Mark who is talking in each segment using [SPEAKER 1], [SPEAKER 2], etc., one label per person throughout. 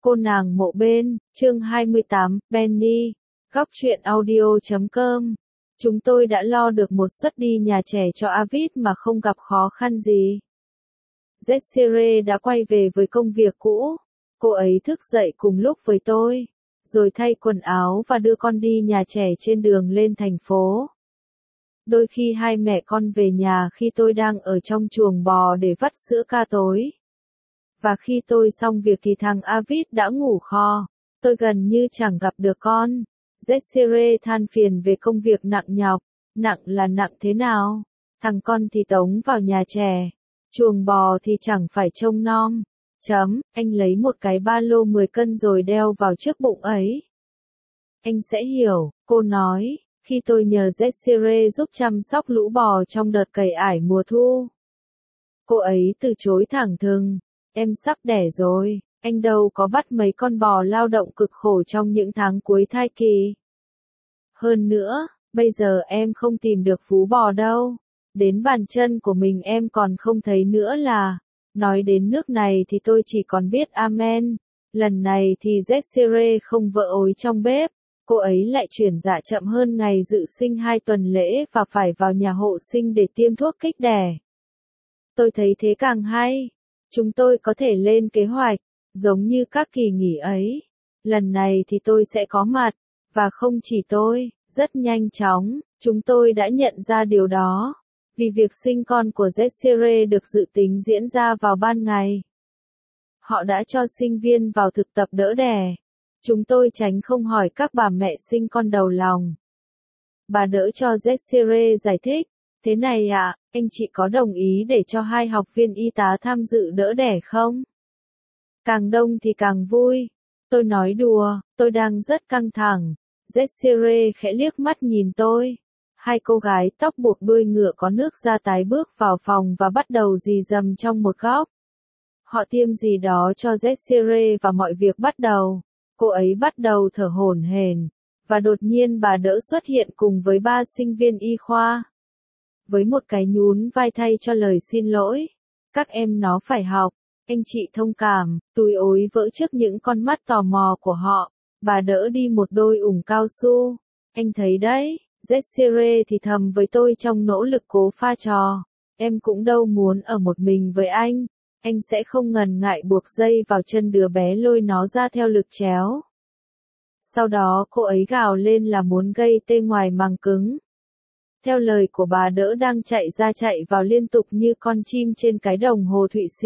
[SPEAKER 1] Cô nàng mộ bên, chương 28, Penny, góc truyện audio.com. Chúng tôi đã lo được một suất đi nhà trẻ cho Avid mà không gặp khó khăn gì. Desiree đã quay về với công việc cũ. Cô ấy thức dậy cùng lúc với tôi, rồi thay quần áo và đưa con đi nhà trẻ trên đường lên thành phố. Đôi khi hai mẹ con về nhà khi tôi đang ở trong chuồng bò để vắt sữa ca tối. Và khi tôi xong việc thì thằng Avid đã ngủ kho. Tôi gần như chẳng gặp được con. Desiree than phiền về công việc nặng nhọc. Nặng là nặng thế nào? Thằng con thì tống vào nhà trẻ. Chuồng bò thì chẳng phải trông nom. Anh lấy một cái ba lô 10 cân rồi đeo vào trước bụng ấy. Anh sẽ hiểu, cô nói, khi tôi nhờ Desiree giúp chăm sóc lũ bò trong đợt cày ải mùa thu. Cô ấy từ chối thẳng thừng. Em sắp đẻ rồi, anh đâu có bắt mấy con bò lao động cực khổ trong những tháng cuối thai kỳ. Hơn nữa, bây giờ em không tìm được vú bò đâu. Đến bàn chân của mình em còn không thấy nữa là. Nói đến nước này thì tôi chỉ còn biết amen. Lần này thì Desiree không vợ ối trong bếp. Cô ấy lại chuyển dạ chậm hơn ngày dự sinh 2 tuần lễ và phải vào nhà hộ sinh để tiêm thuốc kích đẻ. Tôi thấy thế càng hay. Chúng tôi có thể lên kế hoạch, giống như các kỳ nghỉ ấy. Lần này thì tôi sẽ có mặt, và không chỉ tôi, rất nhanh chóng, chúng tôi đã nhận ra điều đó. Vì việc sinh con của Desiree được dự tính diễn ra vào ban ngày. Họ đã cho sinh viên vào thực tập đỡ đẻ. Chúng tôi tránh không hỏi các bà mẹ sinh con đầu lòng. Bà đỡ cho Desiree giải thích. Thế này ạ, anh chị có đồng ý để cho 2 học viên y tá tham dự đỡ đẻ không? Càng đông thì càng vui. Tôi nói đùa, tôi đang rất căng thẳng. Desiree khẽ liếc mắt nhìn tôi. 2 cô gái tóc buộc đuôi ngựa có nước da tái bước vào phòng và bắt đầu rì rầm trong một góc. Họ tiêm gì đó cho Desiree và mọi việc bắt đầu. Cô ấy bắt đầu thở hổn hển. Và đột nhiên bà đỡ xuất hiện cùng với 3 sinh viên y khoa. Với một cái nhún vai thay cho lời xin lỗi. Các em nó phải học. Anh chị thông cảm, túi ối vỡ trước những con mắt tò mò của họ. Bà đỡ đi một đôi ủng cao su. Anh thấy đấy, Desiree thì thầm với tôi trong nỗ lực cố pha trò. Em cũng đâu muốn ở một mình với anh. Anh sẽ không ngần ngại buộc dây vào chân đứa bé lôi nó ra theo lực chéo. Sau đó cô ấy gào lên là muốn gây tê ngoài màng cứng. Theo lời của bà đỡ đang chạy ra chạy vào liên tục như con chim trên cái đồng hồ Thụy Sĩ.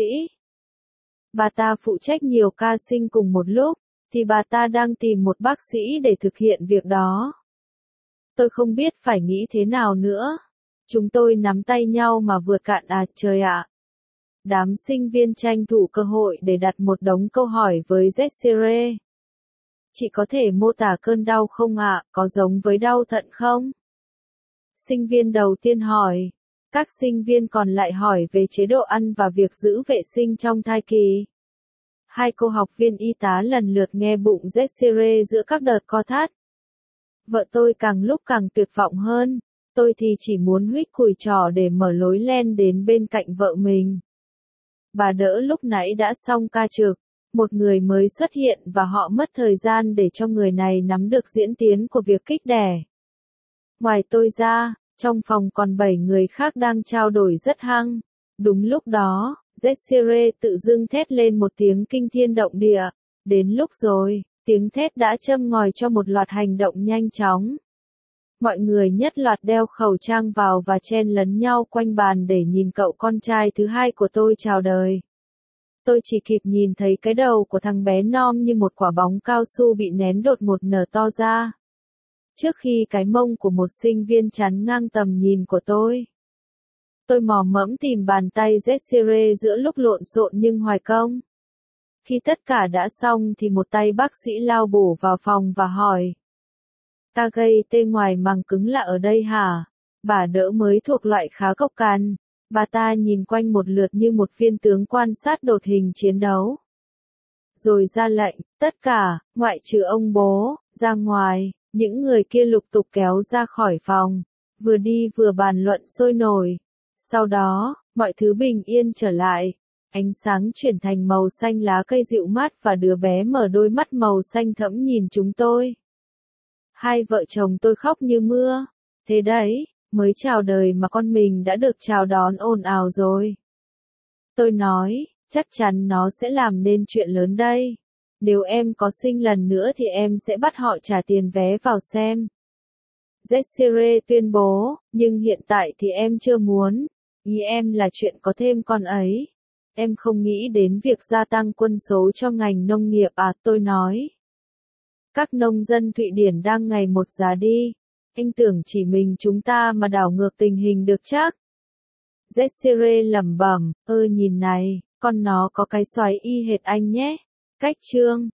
[SPEAKER 1] Bà ta phụ trách nhiều ca sinh cùng một lúc, thì bà ta đang tìm một bác sĩ để thực hiện việc đó. Tôi không biết phải nghĩ thế nào nữa. Chúng tôi nắm tay nhau mà vượt cạn trời ạ. Đám sinh viên tranh thủ cơ hội để đặt một đống câu hỏi với Desiree. Chị có thể mô tả cơn đau không ạ, có giống với đau thận không? Sinh viên đầu tiên hỏi. Các sinh viên còn lại hỏi về chế độ ăn và việc giữ vệ sinh trong thai kỳ. 2 cô học viên y tá lần lượt nghe bụng Desiree giữa các đợt co thắt. Vợ tôi càng lúc càng tuyệt vọng hơn. Tôi thì chỉ muốn huých cùi trò để mở lối len đến bên cạnh vợ mình. Bà đỡ lúc nãy đã xong ca trực. Một người mới xuất hiện và họ mất thời gian để cho người này nắm được diễn tiến của việc kích đẻ. Ngoài tôi ra, trong phòng còn 7 người khác đang trao đổi rất hăng. Đúng lúc đó, Desiree tự dưng thét lên một tiếng kinh thiên động địa. Đến lúc rồi, tiếng thét đã châm ngòi cho một loạt hành động nhanh chóng. Mọi người nhất loạt đeo khẩu trang vào và chen lấn nhau quanh bàn để nhìn cậu con trai thứ 2 của tôi chào đời. Tôi chỉ kịp nhìn thấy cái đầu của thằng bé non như một quả bóng cao su bị nén đột ngột nở to ra. Trước khi cái mông của một sinh viên chắn ngang tầm nhìn của tôi. Tôi mò mẫm tìm bàn tay Desiree giữa lúc lộn xộn nhưng hoài công. Khi tất cả đã xong thì một tay bác sĩ lao bổ vào phòng và hỏi. Ta gây tê ngoài màng cứng là ở đây hả? Bà đỡ mới thuộc loại khá cộc cằn. Bà ta nhìn quanh một lượt như một viên tướng quan sát đột hình chiến đấu. Rồi ra lệnh, tất cả, ngoại trừ ông bố, ra ngoài. Những người kia lục tục kéo ra khỏi phòng, vừa đi vừa bàn luận sôi nổi. Sau đó, mọi thứ bình yên trở lại. Ánh sáng chuyển thành màu xanh lá cây dịu mát và đứa bé mở đôi mắt màu xanh thẫm nhìn chúng tôi. Hai vợ chồng tôi khóc như mưa. Thế đấy, mới chào đời mà con mình đã được chào đón ồn ào rồi. Tôi nói, chắc chắn nó sẽ làm nên chuyện lớn đây. Nếu em có sinh lần nữa thì em sẽ bắt họ trả tiền vé vào xem. Desiree tuyên bố, nhưng hiện tại thì em chưa muốn. Ý em là chuyện có thêm con ấy. Em không nghĩ đến việc gia tăng quân số cho ngành nông nghiệp à, tôi nói. Các nông dân Thụy Điển đang ngày một già đi. Anh tưởng chỉ mình chúng ta mà đảo ngược tình hình được chắc. Desiree lẩm bẩm, nhìn này, con nó có cái xoáy y hệt anh nhé. Cách chương